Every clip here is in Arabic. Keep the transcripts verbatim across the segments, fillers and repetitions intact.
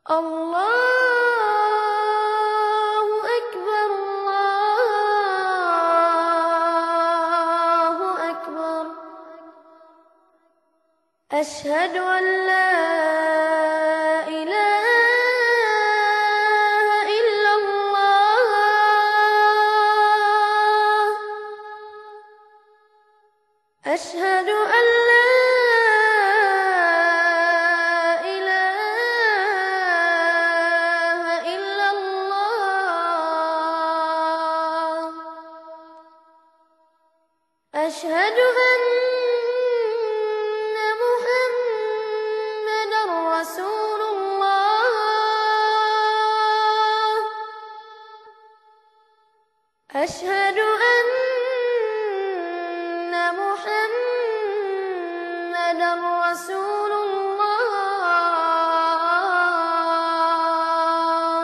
الله أكبر الله أكبر أشهد أن لا إله إلا الله أشهد أن لا إله إلا الله أشهد أن محمدا رسول الله أشهد أن محمدا رسول الله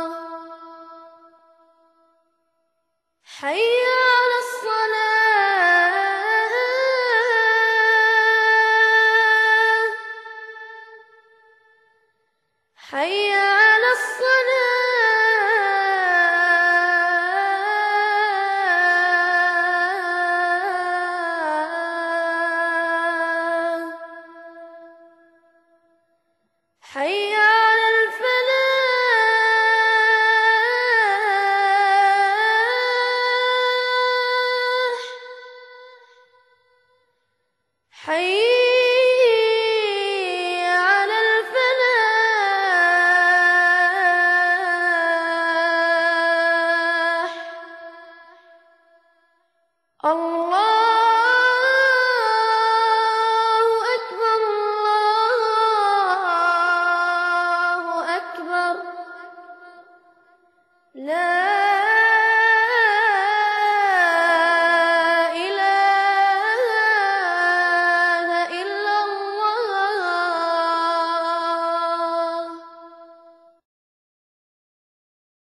حي على الصلاة حي على الصلاة حي على الفلاح حي على الفلاح الله